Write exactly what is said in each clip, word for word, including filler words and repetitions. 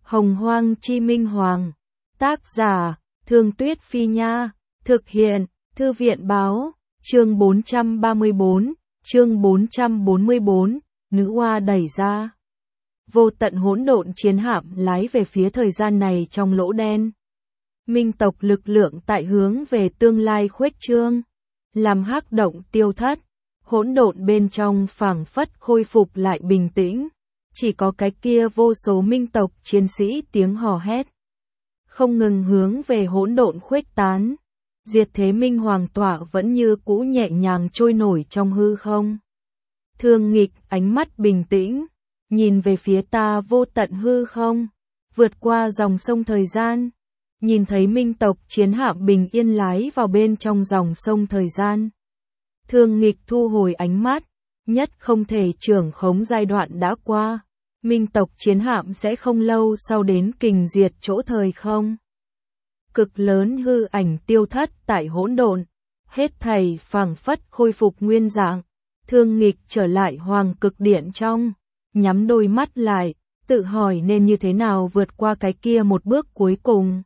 Hồng Hoang Chi Minh Hoàng. Tác giả, Thương Tuyết Phi Nha. Thực hiện, Thư viện Báo. Chương bốn trăm ba mươi tư, chương bốn trăm bốn mươi tư, nữ oa đẩy ra. Vô tận hỗn độn chiến hạm lái về phía thời gian này trong lỗ đen. Minh tộc lực lượng tại hướng về tương lai khuếch trương, làm hắc động tiêu thất, hỗn độn bên trong phảng phất khôi phục lại bình tĩnh, chỉ có cái kia vô số minh tộc chiến sĩ tiếng hò hét, không ngừng hướng về hỗn độn khuếch tán. Diệt thế minh hoàng tọa vẫn như cũ nhẹ nhàng trôi nổi trong hư không. Thương Nghịch ánh mắt bình tĩnh, nhìn về phía ta vô tận hư không, vượt qua dòng sông thời gian, nhìn thấy minh tộc chiến hạm bình yên lái vào bên trong dòng sông thời gian. Thương Nghịch thu hồi ánh mắt, nhất không thể trưởng khống giai đoạn đã qua, minh tộc chiến hạm sẽ không lâu sau đến kình diệt chỗ thời không. Cực lớn hư ảnh tiêu thất tại hỗn độn, hết thảy phảng phất khôi phục nguyên dạng. Thương Nghịch trở lại hoàng cực điện trong, nhắm đôi mắt lại, tự hỏi nên như thế nào vượt qua cái kia một bước cuối cùng.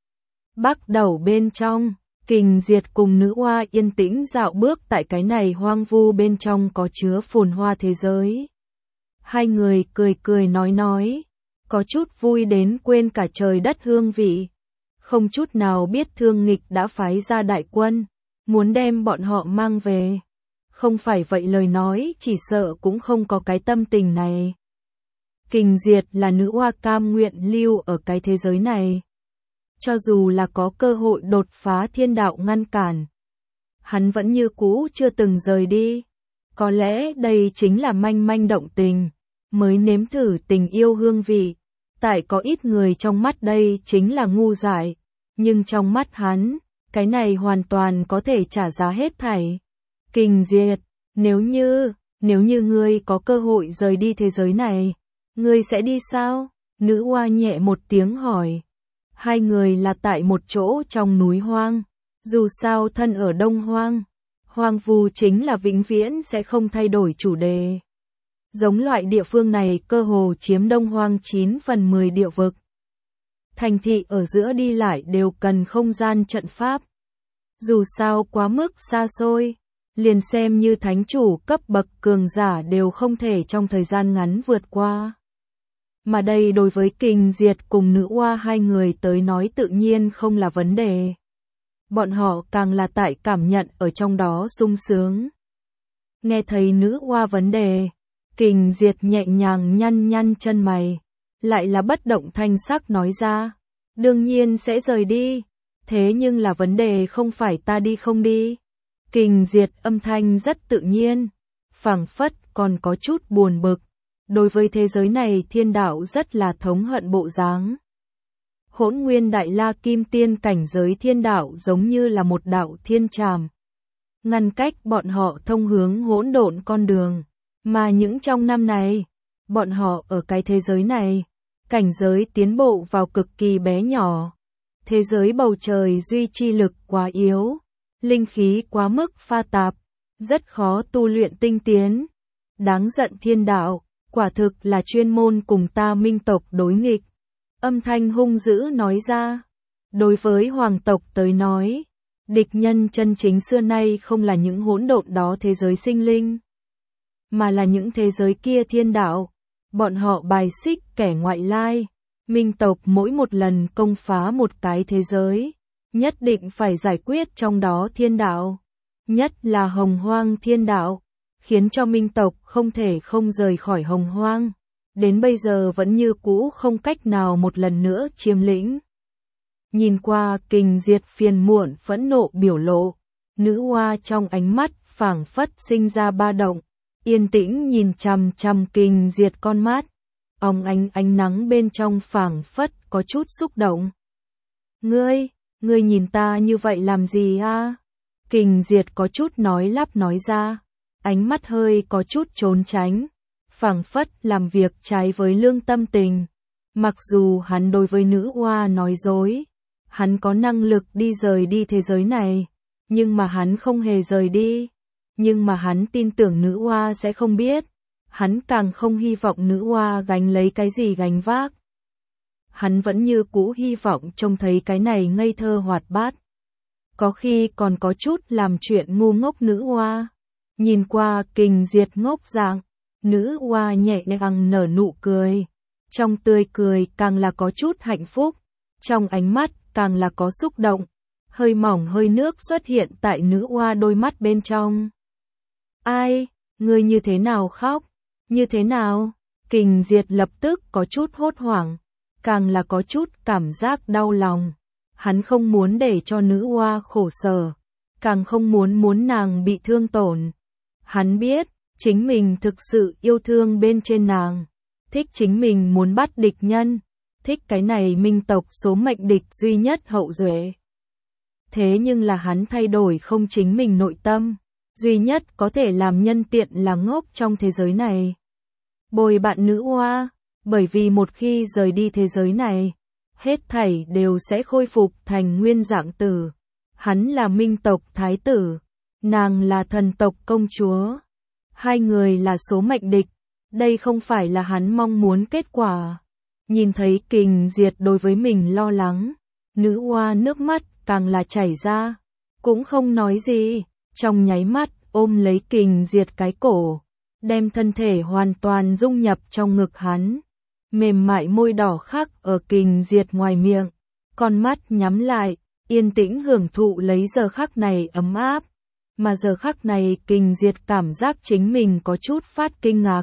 Bắt đầu bên trong, kình diệt cùng nữ oa yên tĩnh dạo bước tại cái này hoang vu bên trong có chứa phồn hoa thế giới. Hai người cười cười nói nói, có chút vui đến quên cả trời đất hương vị. Không chút nào biết Thương Nghịch đã phái ra đại quân, muốn đem bọn họ mang về. Không phải vậy lời nói chỉ sợ cũng không có cái tâm tình này. Kình diệt là nữ oa cam nguyện lưu ở cái thế giới này. Cho dù là có cơ hội đột phá thiên đạo ngăn cản, hắn vẫn như cũ chưa từng rời đi. Có lẽ đây chính là manh manh động tình, mới nếm thử tình yêu hương vị. Tại có ít người trong mắt đây chính là ngu dại, nhưng trong mắt hắn, cái này hoàn toàn có thể trả giá hết thảy. Kình diệt, nếu như, nếu như ngươi có cơ hội rời đi thế giới này, ngươi sẽ đi sao? Nữ oa nhẹ một tiếng hỏi. Hai người là tại một chỗ trong núi hoang, dù sao thân ở Đông Hoang, hoang vu chính là vĩnh viễn sẽ không thay đổi chủ đề. Giống loại địa phương này cơ hồ chiếm Đông Hoang chín phần mười địa vực. Thành thị ở giữa đi lại đều cần không gian trận pháp. Dù sao quá mức xa xôi, liền xem như thánh chủ cấp bậc cường giả đều không thể trong thời gian ngắn vượt qua. Mà đây đối với kình diệt cùng nữ oa hai người tới nói tự nhiên không là vấn đề. Bọn họ càng là tại cảm nhận ở trong đó sung sướng. Nghe thấy nữ oa vấn đề, kình diệt nhẹ nhàng nhăn nhăn chân mày, lại là bất động thanh sắc nói ra, đương nhiên sẽ rời đi, thế nhưng là vấn đề không phải ta đi không đi. Kình diệt âm thanh rất tự nhiên, phảng phất còn có chút buồn bực, đối với thế giới này thiên đạo rất là thống hận bộ dáng. Hỗn nguyên đại la kim tiên cảnh giới thiên đạo giống như là một đạo thiên tràm, ngăn cách bọn họ thông hướng hỗn độn con đường. Mà những trong năm này, bọn họ ở cái thế giới này, cảnh giới tiến bộ vào cực kỳ bé nhỏ. Thế giới bầu trời duy trì lực quá yếu, linh khí quá mức pha tạp, rất khó tu luyện tinh tiến. Đáng giận thiên đạo, quả thực là chuyên môn cùng ta minh tộc đối nghịch. Âm thanh hung dữ nói ra, đối với hoàng tộc tới nói, địch nhân chân chính xưa nay không là những hỗn độn đó thế giới sinh linh, mà là những thế giới kia thiên đạo. Bọn họ bài xích kẻ ngoại lai. Minh tộc mỗi một lần công phá một cái thế giới, nhất định phải giải quyết trong đó thiên đạo, nhất là Hồng Hoang thiên đạo, khiến cho Minh tộc không thể không rời khỏi Hồng Hoang. Đến bây giờ vẫn như cũ không cách nào một lần nữa chiếm lĩnh. Nhìn qua kình diệt phiền muộn phẫn nộ biểu lộ, nữ oa trong ánh mắt phảng phất sinh ra ba động. Yên tĩnh nhìn chằm chằm kình diệt con mắt, óng ánh ánh nắng bên trong phảng phất có chút xúc động. Ngươi, ngươi nhìn ta như vậy làm gì a? Kình diệt có chút nói lắp nói ra, ánh mắt hơi có chút trốn tránh, phảng phất làm việc trái với lương tâm tình. Mặc dù hắn đối với nữ oa nói dối, hắn có năng lực đi rời đi thế giới này, nhưng mà hắn không hề rời đi. Nhưng mà hắn tin tưởng nữ oa sẽ không biết, hắn càng không hy vọng nữ oa gánh lấy cái gì gánh vác. hắn vẫn như cũ hy vọng trông thấy cái này ngây thơ hoạt bát. Có khi còn có chút làm chuyện ngu ngốc nữ oa. Nhìn qua Kình Diệt ngốc dạng, nữ oa nhẹ nhàng nở nụ cười. Trong tươi cười càng là có chút hạnh phúc, trong ánh mắt càng là có xúc động. Hơi mỏng hơi nước xuất hiện tại nữ oa đôi mắt bên trong. Ai, ngươi như thế nào khóc? Như thế nào? Kình Diệt lập tức có chút hốt hoảng, càng là có chút cảm giác đau lòng. Hắn không muốn để cho nữ oa khổ sở, càng không muốn muốn nàng bị thương tổn. Hắn biết, chính mình thực sự yêu thương bên trên nàng, thích chính mình muốn bắt địch nhân, thích cái này minh tộc số mệnh địch duy nhất hậu duệ. Thế nhưng là hắn thay đổi không chính mình nội tâm, duy nhất có thể làm nhân tiện là ngốc trong thế giới này. Bồi bạn nữ oa, bởi vì một khi rời đi thế giới này, hết thảy đều sẽ khôi phục thành nguyên dạng tử. Hắn là minh tộc thái tử, nàng là thần tộc công chúa. Hai người là số mệnh địch, đây không phải là hắn mong muốn kết quả. Nhìn thấy Kình Diệt đối với mình lo lắng, nữ oa nước mắt càng là chảy ra, cũng không nói gì, trong nháy mắt ôm lấy Kình Diệt cái cổ, đem thân thể hoàn toàn dung nhập trong ngực hắn. Mềm mại môi đỏ khắc ở Kình Diệt ngoài miệng, con mắt nhắm lại, yên tĩnh hưởng thụ lấy giờ khắc này ấm áp. Mà giờ khắc này Kình Diệt cảm giác chính mình có chút phát kinh ngạc.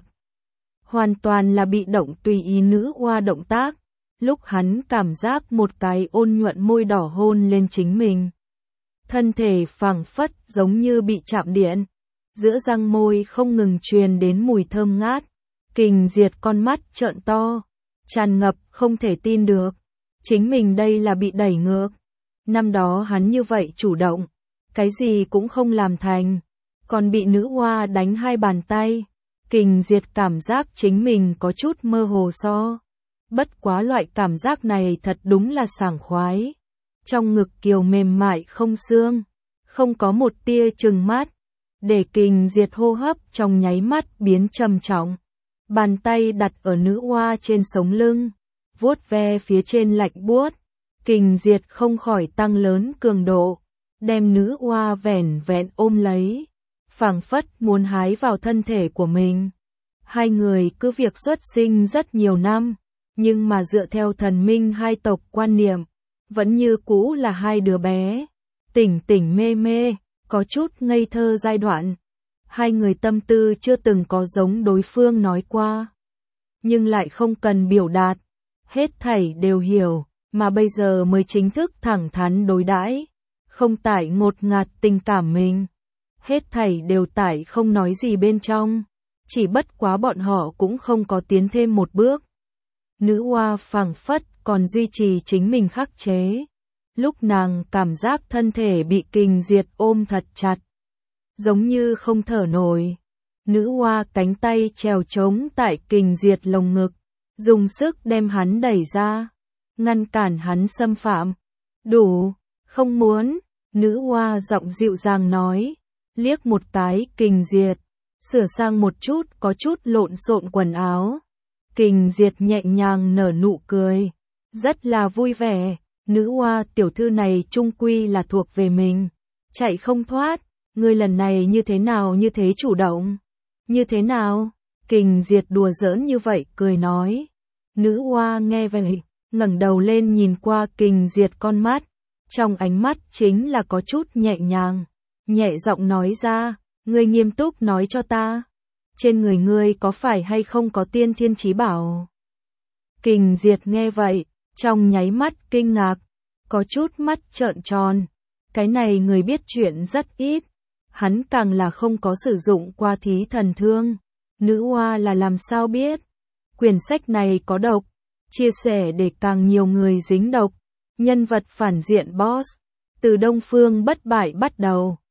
Hoàn toàn là bị động tùy ý nữ oa động tác, lúc hắn cảm giác một cái ôn nhuận môi đỏ hôn lên chính mình. Thân thể phảng phất giống như bị chạm điện, giữa răng môi không ngừng truyền đến mùi thơm ngát. Kình Diệt con mắt trợn to, tràn ngập không thể tin được. Chính mình đây là bị đẩy ngược. Năm đó hắn như vậy chủ động, cái gì cũng không làm thành, còn bị nữ oa đánh hai bàn tay. Kình Diệt cảm giác chính mình có chút mơ hồ so. Bất quá loại cảm giác này thật đúng là sảng khoái. Trong ngực kiều mềm mại không xương, không có một tia chừng mắt, để Kình Diệt hô hấp trong nháy mắt biến trầm trọng. Bàn tay đặt ở nữ oa trên sống lưng, vuốt ve phía trên lạnh buốt. Kình Diệt không khỏi tăng lớn cường độ, đem nữ oa vẻn vẹn ôm lấy, phảng phất muốn hái vào thân thể của mình. Hai người cứ việc xuất sinh rất nhiều năm, nhưng mà dựa theo thần minh hai tộc quan niệm, vẫn như cũ là hai đứa bé, tỉnh tỉnh mê mê, có chút ngây thơ giai đoạn. Hai người tâm tư chưa từng có giống đối phương nói qua, nhưng lại không cần biểu đạt, hết thảy đều hiểu, mà bây giờ mới chính thức thẳng thắn đối đãi, không tải ngột ngạt tình cảm mình. Hết thảy đều tải không nói gì bên trong, chỉ bất quá bọn họ cũng không có tiến thêm một bước. Nữ oa phảng phất còn duy trì chính mình khắc chế. Lúc nàng cảm giác thân thể bị Kình Diệt ôm thật chặt, giống như không thở nổi. Nữ oa cánh tay trèo trống tại Kình Diệt lồng ngực, dùng sức đem hắn đẩy ra, ngăn cản hắn xâm phạm. Đủ, không muốn, nữ oa giọng dịu dàng nói, liếc một cái Kình Diệt, sửa sang một chút có chút lộn xộn quần áo. Kình Diệt nhẹ nhàng nở nụ cười, rất là vui vẻ. Nữ oa tiểu thư này chung quy là thuộc về mình, chạy không thoát. Ngươi lần này như thế nào như thế chủ động? Như thế nào? Kình Diệt đùa giỡn như vậy cười nói. Nữ oa nghe vậy, ngẩng đầu lên nhìn qua Kình Diệt con mắt, trong ánh mắt chính là có chút nhẹ nhàng, nhẹ giọng nói ra, ngươi nghiêm túc nói cho ta, trên người ngươi có phải hay không có tiên thiên chí bảo? Kình Diệt nghe vậy, trong nháy mắt kinh ngạc, có chút mắt trợn tròn, cái này người biết chuyện rất ít. Hắn càng là không có sử dụng qua thí thần thương. Nữ oa là làm sao biết? Quyển sách này có độc, chia sẻ để càng nhiều người dính độc. Nhân vật phản diện boss, từ Đông Phương Bất Bại bắt đầu,